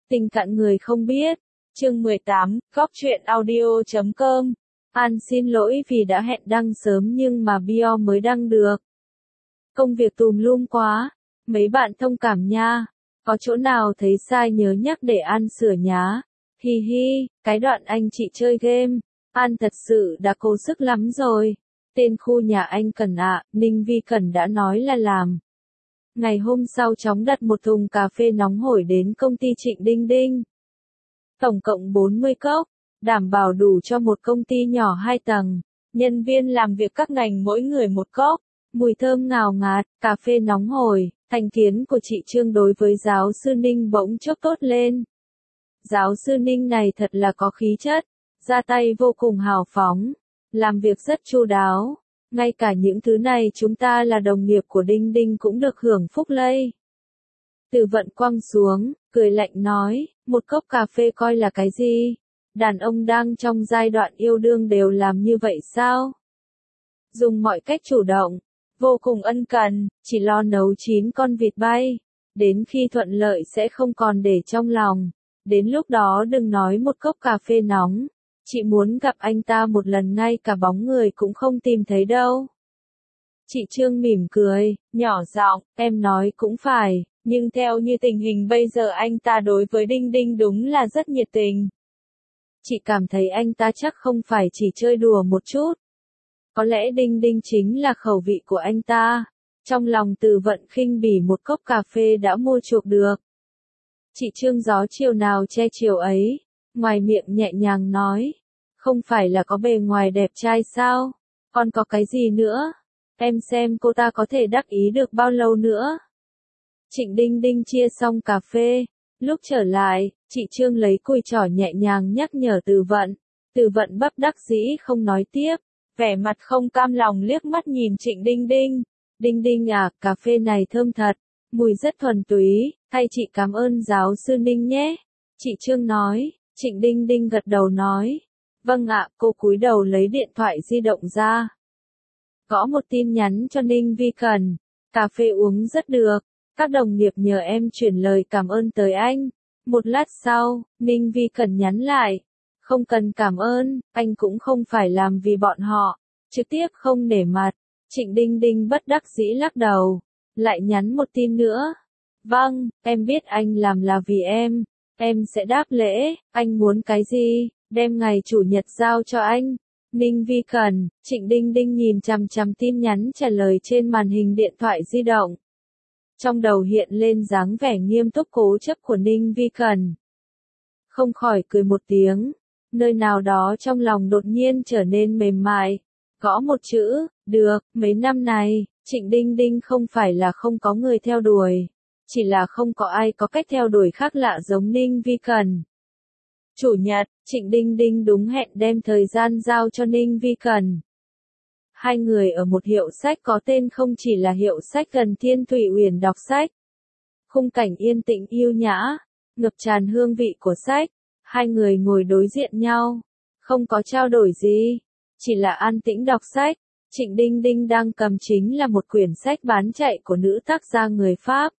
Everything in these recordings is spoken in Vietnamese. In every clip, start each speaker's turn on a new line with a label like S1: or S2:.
S1: Tình cạn người không biết. Chương 18, Góc truyện audio.com. An xin lỗi vì đã hẹn đăng sớm nhưng mà bio mới đăng được. Công việc tùm lum quá. Mấy bạn thông cảm nha. Có chỗ nào thấy sai nhớ nhắc để An sửa nhá. Hi hi, cái đoạn anh chị chơi game. An thật sự đã cố sức lắm rồi. Tên khu nhà anh Cần ạ, Ninh Vi Cần đã nói là làm. Ngày hôm sau chóng đặt một thùng cà phê nóng hổi đến công ty Trịnh Đinh Đinh. Tổng cộng 40 cốc, đảm bảo đủ cho một công ty nhỏ 2 tầng. Nhân viên làm việc các ngành mỗi người một cốc, mùi thơm ngào ngạt, cà phê nóng hổi, thành kiến của chị Trương đối với giáo sư Ninh bỗng chốc tốt lên. Giáo sư Ninh này thật là có khí chất, ra tay vô cùng hào phóng, làm việc rất chu đáo. Ngay cả những thứ này chúng ta là đồng nghiệp của Đinh Đinh cũng được hưởng phúc lây. Từ Vận quăng xuống, cười lạnh nói, một cốc cà phê coi là cái gì? Đàn ông đang trong giai đoạn yêu đương đều làm như vậy sao? Dùng mọi cách chủ động, vô cùng ân cần, chỉ lo nấu chín con vịt bay. Đến khi thuận lợi sẽ không còn để trong lòng. Đến lúc đó đừng nói một cốc cà phê nóng. Chị muốn gặp anh ta một lần ngay cả bóng người cũng không tìm thấy đâu. Chị Trương mỉm cười, nhỏ giọng, em nói cũng phải, nhưng theo như tình hình bây giờ anh ta đối với Đinh Đinh đúng là rất nhiệt tình. Chị cảm thấy anh ta chắc không phải chỉ chơi đùa một chút. Có lẽ Đinh Đinh chính là khẩu vị của anh ta. Trong lòng Từ Vận khinh bỉ một cốc cà phê đã mua chuộc được. Chị Trương gió chiều nào che chiều ấy, ngoài miệng nhẹ nhàng nói. Không phải là có bề ngoài đẹp trai sao? Còn có cái gì nữa? Em xem cô ta có thể đắc ý được bao lâu nữa? Trịnh Đinh Đinh chia xong cà phê. Lúc trở lại, chị Trương lấy cùi chỏ nhẹ nhàng nhắc nhở Từ Vận. Từ Vận bất đắc dĩ không nói tiếp. Vẻ mặt không cam lòng liếc mắt nhìn Trịnh Đinh Đinh. Đinh Đinh à, cà phê này thơm thật. Mùi rất thuần túy, thay chị cảm ơn giáo sư Ninh nhé. Chị Trương nói. Trịnh Đinh Đinh gật đầu nói. Vâng ạ, cô cúi đầu lấy điện thoại di động ra. Gõ một tin nhắn cho Ninh Vi Cần. Cà phê uống rất được. Các đồng nghiệp nhờ em chuyển lời cảm ơn tới anh. Một lát sau, Ninh Vi Cần nhắn lại. Không cần cảm ơn, anh cũng không phải làm vì bọn họ. Trực tiếp không nể mặt. Trịnh Đinh Đinh bất đắc dĩ lắc đầu. Lại nhắn một tin nữa. Vâng, em biết anh làm là vì em. Em sẽ đáp lễ, anh muốn cái gì? Đem ngày chủ nhật giao cho anh. Ninh Vi Cần, Trịnh Đinh Đinh nhìn chằm chằm tin nhắn trả lời trên màn hình điện thoại di động. Trong đầu hiện lên dáng vẻ nghiêm túc cố chấp của Ninh Vi Cần. Không khỏi cười một tiếng. Nơi nào đó trong lòng đột nhiên trở nên mềm mại. Gõ một chữ, được, mấy năm này, Trịnh Đinh Đinh không phải là không có người theo đuổi. Chỉ là không có ai có cách theo đuổi khác lạ giống Ninh Vi Cần. Chủ nhật, Trịnh Đinh Đinh đúng hẹn đem thời gian giao cho Ninh Vi Cần. Hai người ở một hiệu sách có tên không chỉ là hiệu sách gần Thiên Thủy Uyển đọc sách. Khung cảnh yên tĩnh yêu nhã, ngập tràn hương vị của sách. Hai người ngồi đối diện nhau, không có trao đổi gì, chỉ là an tĩnh đọc sách. Trịnh Đinh Đinh đang cầm chính là một quyển sách bán chạy của nữ tác gia người Pháp.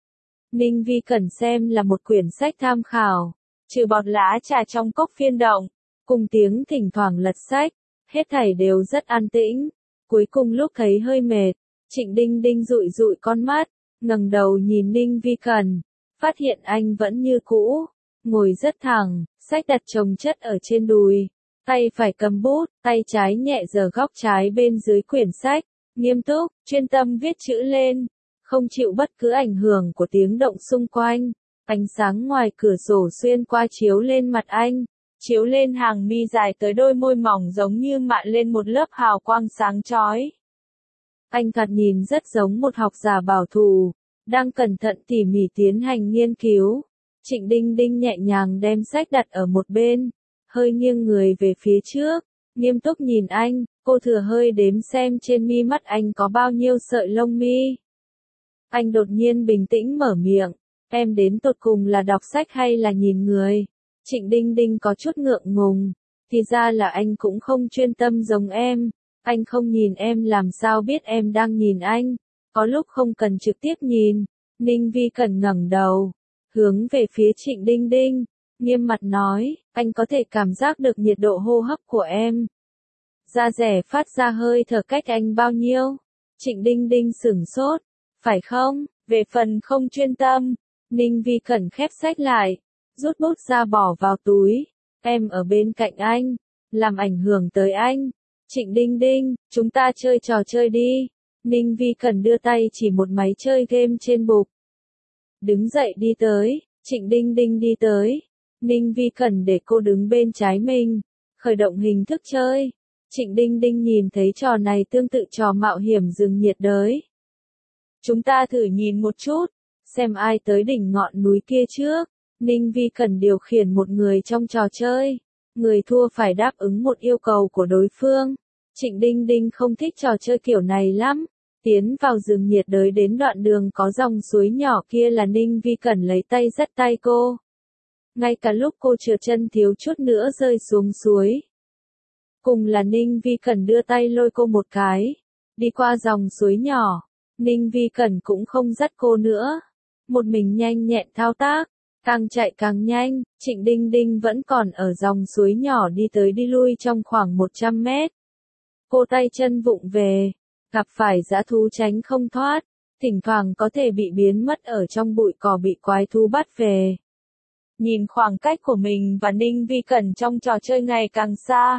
S1: Ninh Vi Cần xem là một quyển sách tham khảo. Trừ bọt lá trà trong cốc phiên động, cùng tiếng thỉnh thoảng lật sách, hết thảy đều rất an tĩnh. Cuối cùng lúc thấy hơi mệt, Trịnh Đinh Đinh dụi dụi con mắt, ngẩng đầu nhìn Ninh Vi Cần, phát hiện anh vẫn như cũ, ngồi rất thẳng, sách đặt chồng chất ở trên đùi, tay phải cầm bút, tay trái nhẹ giở góc trái bên dưới quyển sách, nghiêm túc, chuyên tâm viết chữ lên, không chịu bất cứ ảnh hưởng của tiếng động xung quanh. Ánh sáng ngoài cửa sổ xuyên qua chiếu lên mặt anh, chiếu lên hàng mi dài tới đôi môi mỏng giống như mạ lên một lớp hào quang sáng chói. Anh thoạt nhìn rất giống một học giả bảo thủ, đang cẩn thận tỉ mỉ tiến hành nghiên cứu. Trịnh Đinh Đinh nhẹ nhàng đem sách đặt ở một bên, hơi nghiêng người về phía trước, nghiêm túc nhìn anh, cô thừa hơi đếm xem trên mi mắt anh có bao nhiêu sợi lông mi. Anh đột nhiên bình tĩnh mở miệng. Em đến tột cùng là đọc sách hay là nhìn người? Trịnh Đinh Đinh có chút ngượng ngùng. Thì ra là anh cũng không chuyên tâm giống em. Anh không nhìn em làm sao biết em đang nhìn anh. Có lúc không cần trực tiếp nhìn. Ninh Vi Cần ngẩng đầu. hướng về phía Trịnh Đinh Đinh, nghiêm mặt nói, anh có thể cảm giác được nhiệt độ hô hấp của em. Da rẻ phát ra hơi thở cách anh bao nhiêu? Trịnh Đinh Đinh sửng sốt, phải không? Về phần không chuyên tâm, Ninh Vi Cẩn khép sách lại, rút bút ra bỏ vào túi, em ở bên cạnh anh, làm ảnh hưởng tới anh. Trịnh Đinh Đinh, chúng ta chơi trò chơi đi. Ninh Vi Cẩn đưa tay chỉ một máy chơi game trên bục. Đứng dậy đi tới, Trịnh Đinh Đinh đi tới. Ninh Vi Cẩn để cô đứng bên trái mình, khởi động hình thức chơi. Trịnh Đinh Đinh nhìn thấy trò này tương tự trò mạo hiểm rừng nhiệt đới. Chúng ta thử nhìn một chút, xem ai tới đỉnh ngọn núi kia trước. Ninh Vi Cẩn điều khiển một người trong trò chơi. Người thua phải đáp ứng một yêu cầu của đối phương. Trịnh Đinh Đinh không thích trò chơi kiểu này lắm. Tiến vào rừng nhiệt đới đến đoạn đường có dòng suối nhỏ kia là Ninh Vi Cẩn lấy tay dắt tay cô. Ngay cả lúc cô trượt chân thiếu chút nữa rơi xuống suối. Cùng là Ninh Vi Cẩn đưa tay lôi cô một cái. Đi qua dòng suối nhỏ. Ninh Vi Cẩn cũng không dắt cô nữa. Một mình nhanh nhẹn thao tác. Càng chạy càng nhanh, Trịnh Đinh Đinh vẫn còn ở dòng suối nhỏ đi tới đi lui trong khoảng 100 mét. Cô tay chân vụng về, gặp phải dã thú tránh không thoát, thỉnh thoảng có thể bị biến mất ở trong bụi cỏ bị quái thú bắt về. Nhìn khoảng cách của mình và Ninh Vi Cẩn trong trò chơi ngày càng xa.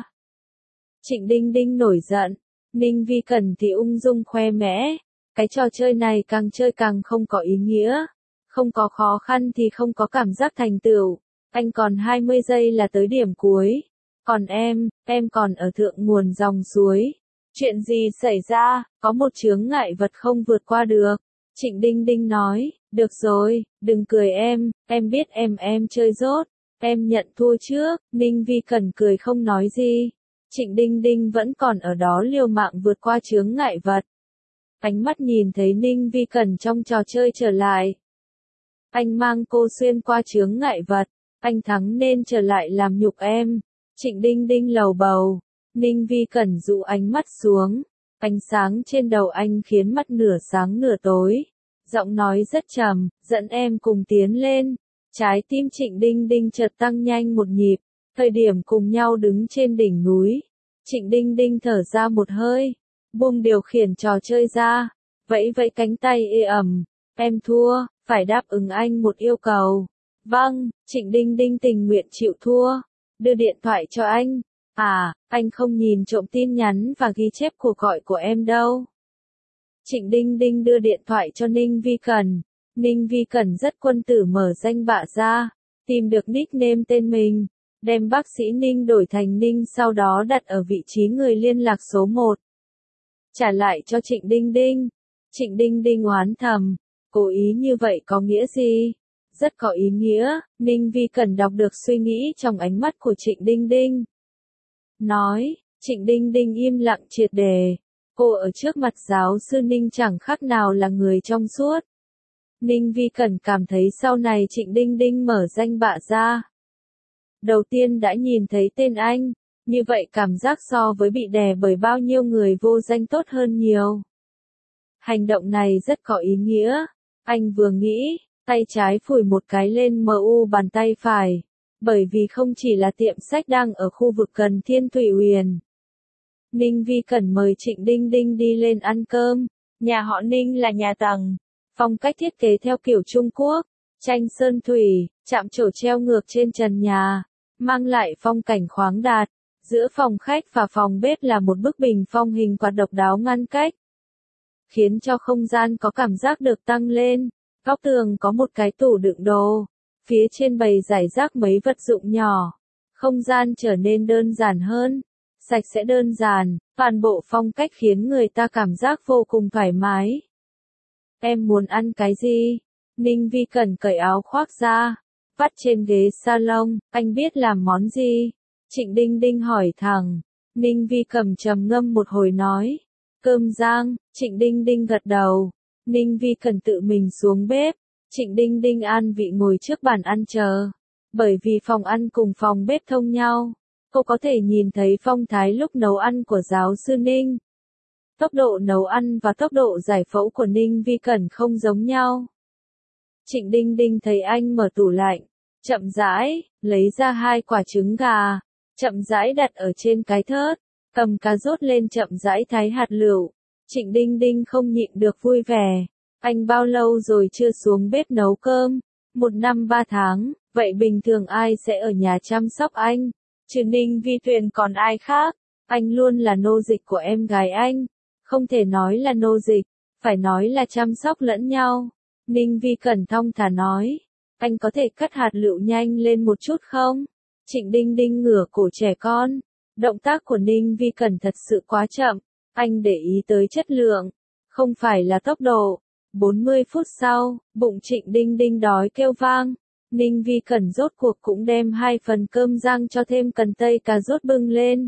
S1: Trịnh Đinh Đinh nổi giận, Ninh Vi Cẩn thì ung dung khoe mẽ, cái trò chơi này càng chơi càng không có ý nghĩa. Không có khó khăn thì không có cảm giác thành tựu. Anh còn 20 giây là tới điểm cuối. Còn em còn ở thượng nguồn dòng suối. Chuyện gì xảy ra, có một chướng ngại vật không vượt qua được. Trịnh Đinh Đinh nói, được rồi, đừng cười em biết em chơi dốt. Em nhận thua trước, Ninh Vi Cẩn cười không nói gì. Trịnh Đinh Đinh vẫn còn ở đó liều mạng vượt qua chướng ngại vật. Ánh mắt nhìn thấy Ninh Vi Cẩn trong trò chơi trở lại. Anh mang cô xuyên qua chướng ngại vật, anh thắng nên trở lại làm nhục em. Trịnh Đinh Đinh lầu bầu, Ninh Vi Cẩn dụ ánh mắt xuống, ánh sáng trên đầu anh khiến mắt nửa sáng nửa tối. Giọng nói rất trầm, dẫn em cùng tiến lên. Trái tim Trịnh Đinh Đinh chợt tăng nhanh một nhịp, thời điểm cùng nhau đứng trên đỉnh núi. Trịnh Đinh Đinh thở ra một hơi, buông điều khiển trò chơi ra, vẫy vẫy cánh tay ê ẩm, em thua. Phải đáp ứng anh một yêu cầu. Vâng, Trịnh Đinh Đinh tình nguyện chịu thua. Đưa điện thoại cho anh. À, anh không nhìn trộm tin nhắn và ghi chép cuộc gọi của em đâu. Trịnh Đinh Đinh đưa điện thoại cho Ninh Vi Cẩn. Ninh Vi Cẩn rất quân tử mở danh bạ ra. Tìm được nickname tên mình. Đem bác sĩ Ninh đổi thành Ninh sau đó đặt ở vị trí người liên lạc số 1. Trả lại cho Trịnh Đinh Đinh. Trịnh Đinh Đinh oán thầm. Cố ý như vậy có nghĩa gì? Rất có ý nghĩa, Ninh Vi Cẩn đọc được suy nghĩ trong ánh mắt của Trịnh Đinh Đinh. Nói, Trịnh Đinh Đinh im lặng triệt để. Cô ở trước mặt giáo sư Ninh chẳng khác nào là người trong suốt. Ninh Vi Cẩn cảm thấy sau này Trịnh Đinh Đinh mở danh bạ ra. Đầu tiên đã nhìn thấy tên anh, như vậy cảm giác so với bị đè bởi bao nhiêu người vô danh tốt hơn nhiều. Hành động này rất có ý nghĩa. Anh vừa nghĩ, tay trái phủi một cái lên MU bàn tay phải. Bởi vì không chỉ là tiệm sách đang ở khu vực gần Thiên Thủy Uyển. Ninh Vi Cẩn mời Trịnh Đinh Đinh đi lên ăn cơm. Nhà họ Ninh là nhà tầng. Phong cách thiết kế theo kiểu Trung Quốc. Tranh sơn thủy, chạm trổ treo ngược trên trần nhà. Mang lại phong cảnh khoáng đạt. Giữa phòng khách và phòng bếp là một bức bình phong hình quạt độc đáo ngăn cách. Khiến cho không gian có cảm giác được tăng lên. Góc tường có một cái tủ đựng đồ. Phía trên bày rải rác mấy vật dụng nhỏ. Không gian trở nên đơn giản hơn. Sạch sẽ đơn giản, toàn bộ phong cách khiến người ta cảm giác vô cùng thoải mái. Em muốn ăn cái gì? Ninh Vi Cẩn cởi áo khoác ra. Vắt trên ghế salon, anh biết làm món gì? Trịnh Đinh Đinh hỏi thẳng. Ninh Vi cầm trầm ngâm một hồi nói. Cơm rang, Trịnh Đinh Đinh gật đầu. Ninh Vi Cẩn tự mình xuống bếp. Trịnh Đinh Đinh an vị ngồi trước bàn ăn chờ. Bởi vì phòng ăn cùng phòng bếp thông nhau, cô có thể nhìn thấy phong thái lúc nấu ăn của giáo sư Ninh. Tốc độ nấu ăn và tốc độ giải phẫu của Ninh Vi Cẩn không giống nhau. Trịnh Đinh Đinh thấy anh mở tủ lạnh, chậm rãi, lấy ra 2 quả trứng gà, chậm rãi đặt ở trên cái thớt, cầm cà rốt lên chậm rãi thái hạt lựu. Trịnh Đinh Đinh không nhịn được vui vẻ. Anh bao lâu rồi chưa xuống bếp nấu cơm? 1 năm 3 tháng, vậy bình thường ai sẽ ở nhà chăm sóc anh? Trừ Ninh Vi Tuyền còn ai khác? Anh luôn là nô dịch của em gái anh. Không thể nói là nô dịch, phải nói là chăm sóc lẫn nhau. Ninh Vi Cẩn thong thả nói. Anh có thể cắt hạt lựu nhanh lên một chút không? Trịnh Đinh Đinh ngửa cổ trẻ con. Động tác của Ninh Vi Cẩn thật sự quá chậm. Anh để ý tới chất lượng, không phải là tốc độ. 40 phút sau, bụng Trịnh Đinh Đinh đói kêu vang. Ninh Vi Cẩn rốt cuộc cũng đem 2 phần cơm rang cho thêm cần tây cà rốt bưng lên.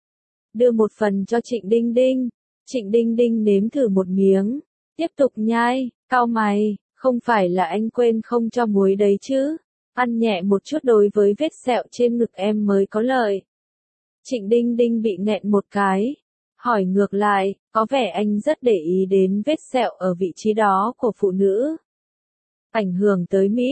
S1: Đưa 1 phần cho Trịnh Đinh Đinh. Trịnh Đinh Đinh nếm thử một miếng. Tiếp tục nhai, cau mày, không phải là anh quên không cho muối đấy chứ. Ăn nhẹ một chút đối với vết sẹo trên ngực em mới có lợi. Trịnh Đinh Đinh bị nghẹn một cái. Hỏi ngược lại, có vẻ anh rất để ý đến vết sẹo ở vị trí đó của phụ nữ. Ảnh hưởng tới mỹ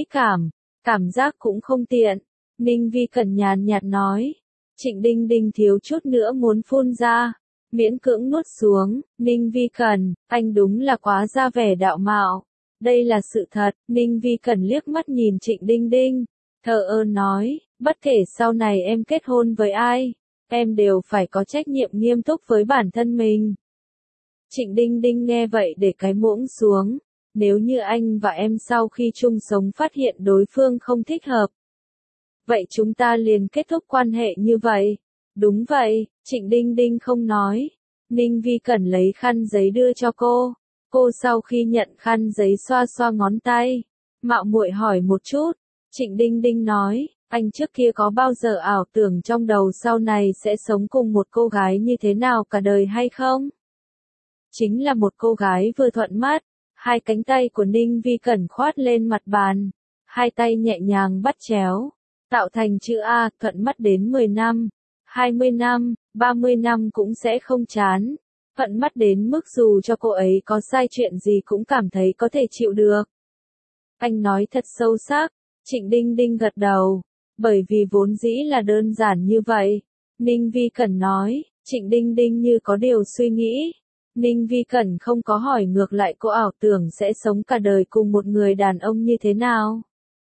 S1: cảm giác cũng không tiện. Ninh Vi Cẩn nhàn nhạt nói. Trịnh Đinh Đinh thiếu chút nữa muốn phun ra. Miễn cưỡng nuốt xuống. Ninh Vi Cẩn, anh đúng là quá ra vẻ đạo mạo. Đây là sự thật. Ninh Vi Cẩn liếc mắt nhìn Trịnh Đinh Đinh. Thờ ơ nói, bất kể sau này em kết hôn với ai, em đều phải có trách nhiệm nghiêm túc với bản thân mình. Trịnh Đinh Đinh nghe vậy để cái muỗng xuống. Nếu như anh và em sau khi chung sống phát hiện đối phương không thích hợp, vậy chúng ta liền kết thúc quan hệ như vậy. Đúng vậy, Trịnh Đinh Đinh không nói. Ninh Vi Cẩn lấy khăn giấy đưa cho cô. Cô sau khi nhận khăn giấy xoa xoa ngón tay. Mạo muội hỏi một chút. Trịnh Đinh Đinh nói, anh trước kia có bao giờ ảo tưởng trong đầu sau này sẽ sống cùng một cô gái như thế nào cả đời hay không? Chính là một cô gái vừa thuận mắt. 2 cánh tay của Ninh Vi Cẩn khoát lên mặt bàn. 2 tay nhẹ nhàng bắt chéo. Tạo thành chữ A, thuận mắt đến 10 năm, 20 năm, 30 năm cũng sẽ không chán. Thuận mắt đến mức dù cho cô ấy có sai chuyện gì cũng cảm thấy có thể chịu được. Anh nói thật sâu sắc. Trịnh Đinh Đinh gật đầu. Bởi vì vốn dĩ là đơn giản như vậy. Ninh Vi Cẩn nói. Trịnh Đinh Đinh như có điều suy nghĩ. Ninh Vi Cẩn không có hỏi ngược lại cô ảo tưởng sẽ sống cả đời cùng một người đàn ông như thế nào.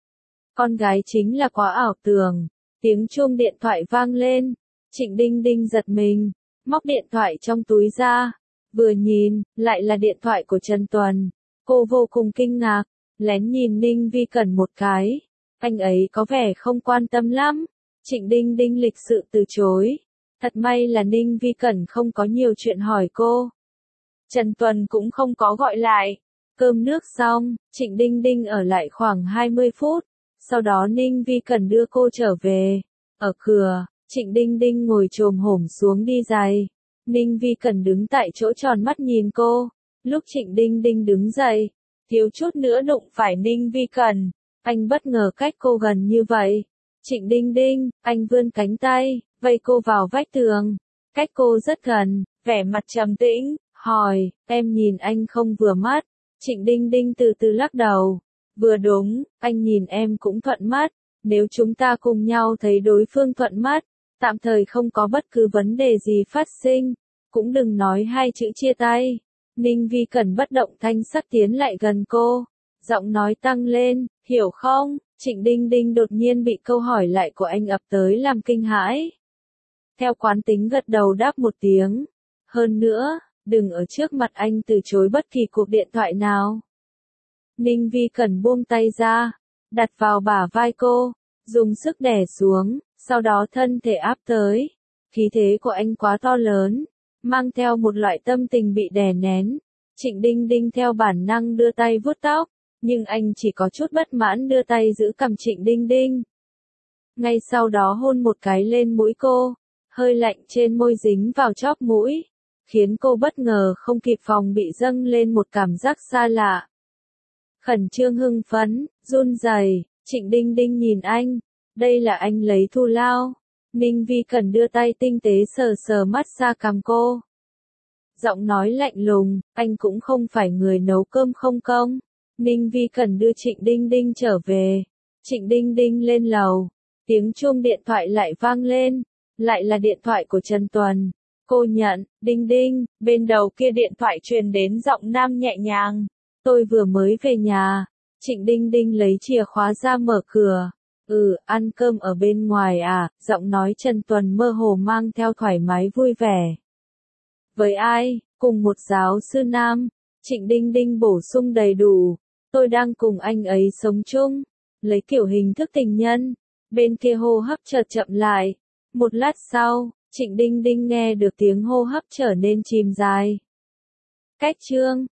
S1: Con gái chính là quá ảo tưởng. Tiếng chuông điện thoại vang lên. Trịnh Đinh Đinh giật mình. Móc điện thoại trong túi ra. Vừa nhìn, lại là điện thoại của Trần Tuần. Cô vô cùng kinh ngạc. Lén nhìn Ninh Vi Cẩn một cái. Anh ấy có vẻ không quan tâm lắm. Trịnh Đinh Đinh lịch sự từ chối. Thật may là Ninh Vi Cẩn không có nhiều chuyện hỏi cô. Trần Tuần cũng không có gọi lại. Cơm nước xong, Trịnh Đinh Đinh ở lại khoảng 20 phút. Sau đó Ninh Vi Cẩn đưa cô trở về. Ở cửa, Trịnh Đinh Đinh ngồi chồm hổm xuống đi giày. Ninh Vi Cẩn đứng tại chỗ tròn mắt nhìn cô. Lúc Trịnh Đinh Đinh đứng dậy, thiếu chút nữa đụng phải Ninh Vi Cẩn. Anh bất ngờ cách cô gần như vậy. Trịnh Đinh Đinh, anh vươn cánh tay, vây cô vào vách tường. Cách cô rất gần, vẻ mặt trầm tĩnh, hỏi, em nhìn anh không vừa mắt. Trịnh Đinh Đinh từ từ lắc đầu. Vừa đúng, anh nhìn em cũng thuận mắt. Nếu chúng ta cùng nhau thấy đối phương thuận mắt, tạm thời không có bất cứ vấn đề gì phát sinh, cũng đừng nói 2 chữ chia tay. Ninh Vi Cẩn bất động thanh sắc tiến lại gần cô. Giọng nói tăng lên, hiểu không? Trịnh Đinh Đinh đột nhiên bị câu hỏi lại của anh ập tới làm kinh hãi. Theo quán tính gật đầu đáp một tiếng. Hơn nữa, đừng ở trước mặt anh từ chối bất kỳ cuộc điện thoại nào. Ninh Vi Cẩn buông tay ra, đặt vào bả vai cô, dùng sức đè xuống, sau đó thân thể áp tới. Khí thế của anh quá to lớn, mang theo một loại tâm tình bị đè nén. Trịnh Đinh Đinh theo bản năng đưa tay vuốt tóc, nhưng anh chỉ có chút bất mãn đưa tay giữ cằm Trịnh Đinh Đinh. Ngay sau đó hôn một cái lên mũi cô, hơi lạnh trên môi dính vào chóp mũi, khiến cô bất ngờ không kịp phòng bị dâng lên một cảm giác xa lạ. Khẩn trương hưng phấn, run rẩy, Trịnh Đinh Đinh nhìn anh, đây là anh lấy thù lao. Ninh Vi Cẩn đưa tay tinh tế sờ sờ mắt xa cằm cô. Giọng nói lạnh lùng, anh cũng không phải người nấu cơm không công. Ninh Vi cần đưa Trịnh Đinh Đinh trở về. Trịnh Đinh Đinh lên lầu. Tiếng chuông điện thoại lại vang lên. Lại là điện thoại của Trần Tuần. Cô nhận, Đinh Đinh, bên đầu kia điện thoại truyền đến giọng nam nhẹ nhàng. Tôi vừa mới về nhà. Trịnh Đinh Đinh lấy chìa khóa ra mở cửa. Ăn cơm ở bên ngoài à, giọng nói Trần Tuần mơ hồ mang theo thoải mái vui vẻ. Với ai? Cùng một giáo sư nam. Trịnh Đinh Đinh bổ sung đầy đủ. Tôi đang cùng anh ấy sống chung. Lấy kiểu hình thức tình nhân. Bên kia hô hấp chợt chậm lại. Một lát sau, Trịnh Đinh Đinh nghe được tiếng hô hấp trở nên chìm dài. Cách chương